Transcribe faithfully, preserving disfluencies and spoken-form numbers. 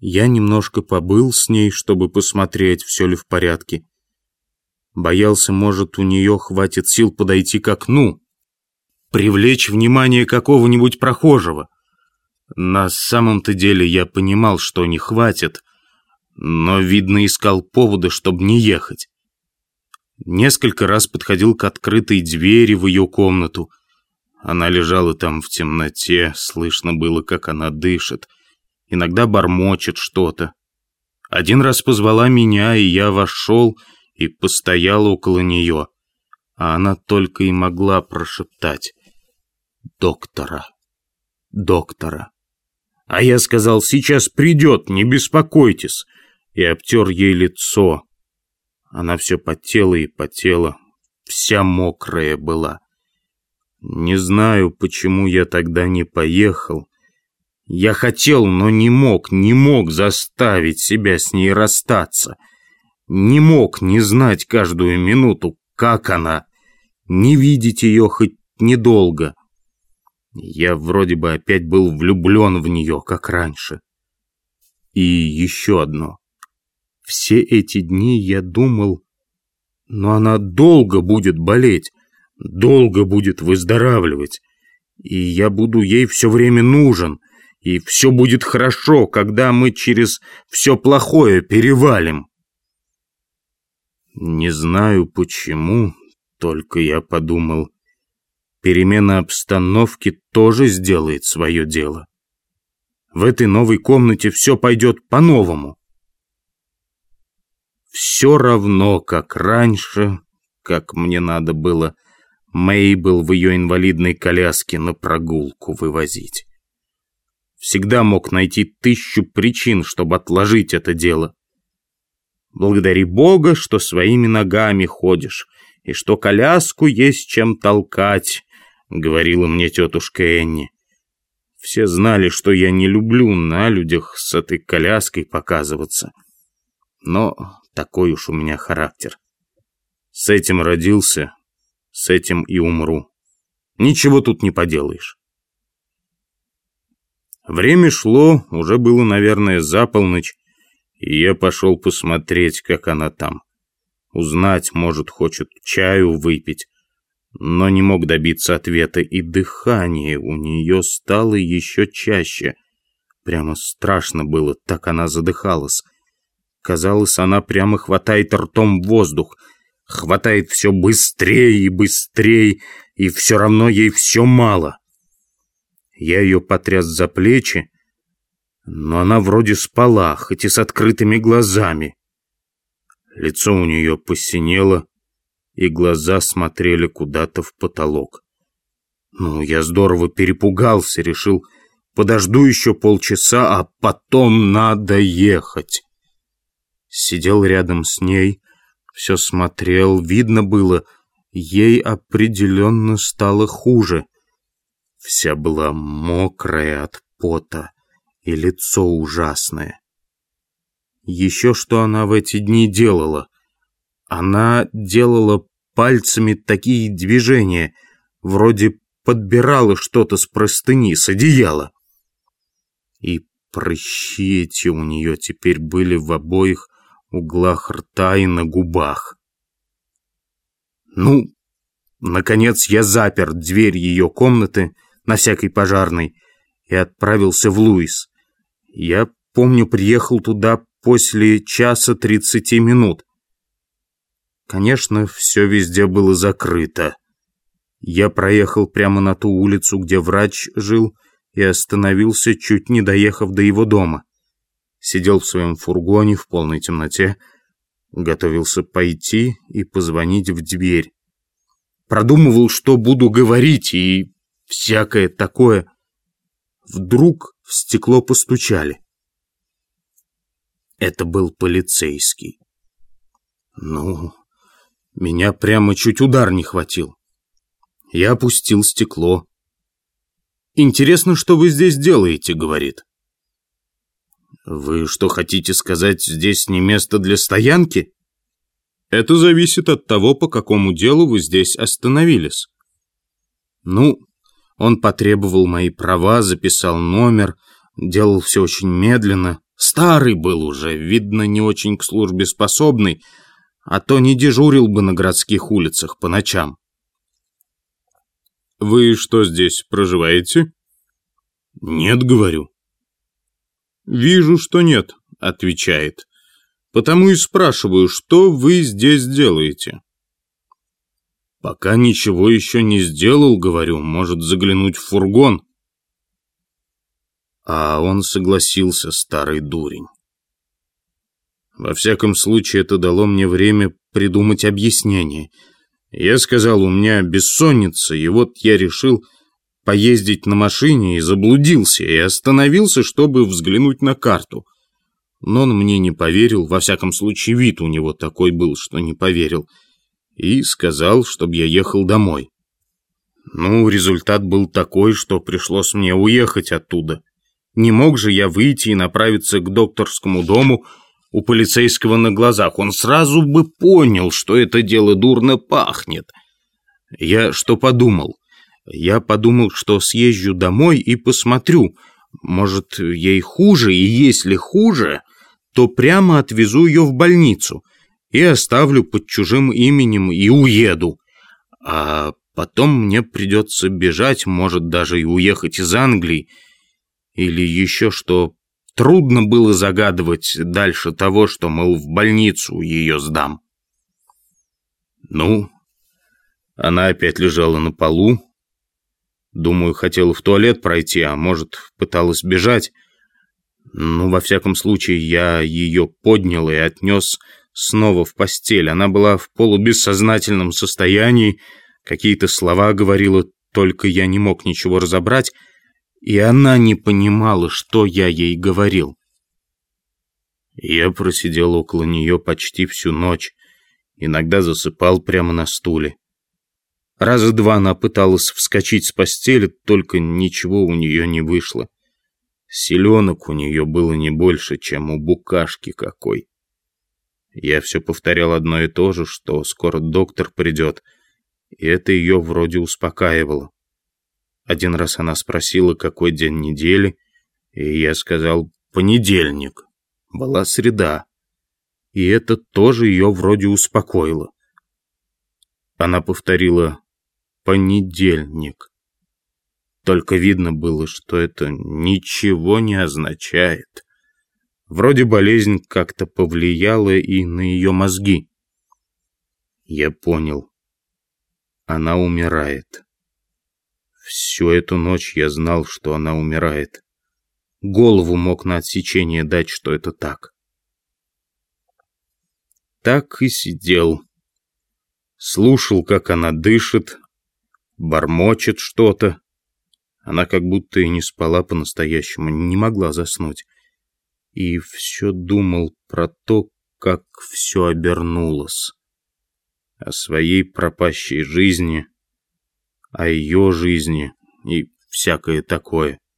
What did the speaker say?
Я немножко побыл с ней, чтобы посмотреть, все ли в порядке. Боялся, может, у нее хватит сил подойти к окну, привлечь внимание какого-нибудь прохожего. На самом-то деле я понимал, что не хватит, но, видно, искал повода, чтобы не ехать. Несколько раз подходил к открытой двери в ее комнату. Она лежала там в темноте, слышно было, как она дышит. Иногда бормочет что-то. Один раз позвала меня, и я вошел и постоял около нее. А она только и могла прошептать: «Доктора, доктора». А я сказал: «Сейчас придет, не беспокойтесь», и обтер ей лицо. Она все потела и потела, вся мокрая была. Не знаю, почему я тогда не поехал. Я хотел, но не мог, не мог заставить себя с ней расстаться. Не мог не знать каждую минуту, как она, не видеть ее хоть недолго. Я вроде бы опять был влюблен в нее, как раньше. И еще одно. Все эти дни я думал, но она долго будет болеть, долго будет выздоравливать, и я буду ей все время нужен, и все будет хорошо, когда мы через все плохое перевалим. Не знаю почему, только я подумал, перемена обстановки тоже сделает свое дело. В этой новой комнате все пойдет по-новому. Все равно, как раньше, как мне надо было Мейбл в ее инвалидной коляске на прогулку вывозить. Всегда мог найти тысячу причин, чтобы отложить это дело. Благодари Бога, что своими ногами ходишь, и что коляску есть чем толкать, говорила мне тетушка Энни. Все знали, что я не люблю на людях с этой коляской показываться. Но такой уж у меня характер. С этим родился, с этим и умру. Ничего тут не поделаешь. Время шло, уже было, наверное, за полночь, и я пошел посмотреть, как она там. Узнать, может, хочет чаю выпить, но не мог добиться ответа, и дыхание у нее стало еще чаще. Прямо страшно было, так она задыхалась. Казалось, она прямо хватает ртом воздух, хватает все быстрее и быстрее, и все равно ей все мало. Я ее потряс за плечи, но она вроде спала, хоть и с открытыми глазами. Лицо у нее посинело, и глаза смотрели куда-то в потолок. Ну, я здорово перепугался, решил, подожду еще полчаса, а потом надо ехать. Сидел рядом с ней, все смотрел, видно было, ей определенно стало хуже. Вся была мокрая от пота, и лицо ужасное. Еще что она в эти дни делала? Она делала пальцами такие движения, вроде подбирала что-то с простыни, с одеяла. И прыщи эти у нее теперь были в обоих углах рта и на губах. Ну, наконец я запер дверь ее комнаты на всякий пожарный и отправился в Луис. Я, помню, приехал туда после часа тридцати минут. Конечно, все везде было закрыто. Я проехал прямо на ту улицу, где врач жил, и остановился, чуть не доехав до его дома. Сидел в своем фургоне в полной темноте, готовился пойти и позвонить в дверь. Продумывал, что буду говорить, и всякое такое. Вдруг в стекло постучали. Это был полицейский. Ну, меня прямо чуть удар не хватил. Я опустил стекло. «Интересно, что вы здесь делаете?» — говорит. «Вы что, хотите сказать, здесь не место для стоянки?» «Это зависит от того, по какому делу вы здесь остановились». Ну, он потребовал мои права, записал номер, делал все очень медленно, Старый был уже, видно, не очень к службе способный, а то не дежурил бы на городских улицах по ночам. «Вы что, здесь проживаете?» «Нет, — говорю». «Вижу, что нет», — отвечает. «Потому и спрашиваю, что вы здесь делаете?» «Пока ничего еще не сделал, — говорю, — может заглянуть в фургон». А он согласился, старый дурень. Во всяком случае, это дало мне время придумать объяснение. Я сказал, у меня бессонница, и вот я решил поездить на машине и заблудился, и остановился, чтобы взглянуть на карту. Но он мне не поверил, во всяком случае, вид у него такой был, что не поверил, и сказал, чтобы я ехал домой. Ну, результат был такой, что пришлось мне уехать оттуда. Не мог же я выйти и направиться к докторскому дому у полицейского на глазах. Он сразу бы понял, что это дело дурно пахнет. Я что подумал? Я подумал, что съезжу домой и посмотрю. Может, ей хуже, и если хуже, то прямо отвезу ее в больницу и оставлю под чужим именем и уеду. А потом мне придется бежать, может, даже и уехать из Англии. Или еще что, трудно было загадывать дальше того, что, мол, в больницу ее сдам. Ну, она опять лежала на полу. Думаю, хотела в туалет пройти, а может, пыталась бежать. Ну, во всяком случае, я ее поднял и отнес снова в постель. Она была в полубессознательном состоянии, какие-то слова говорила, только я не мог ничего разобрать. И она не понимала, что я ей говорил. Я просидел около нее почти всю ночь, иногда засыпал прямо на стуле. Раза два она пыталась вскочить с постели, только ничего у нее не вышло. Селенок у нее было не больше, чем у букашки какой. Я все повторял одно и то же, что скоро доктор придет, и это ее вроде успокаивало. Один раз она спросила, какой день недели, и я сказал «понедельник». Была среда, и это тоже ее вроде успокоило. Она повторила «понедельник». Только видно было, что это ничего не означает. Вроде болезнь как-то повлияла и на ее мозги. Я понял, она умирает. Всю эту ночь я знал, что она умирает. Голову мог на отсечение дать, что это так. Так и сидел. Слушал, как она дышит, бормочет что-то. Она как будто и не спала по-настоящему, не могла заснуть. И все думал про то, как все обернулось. О своей пропащей жизни, о ее жизни и всякое такое.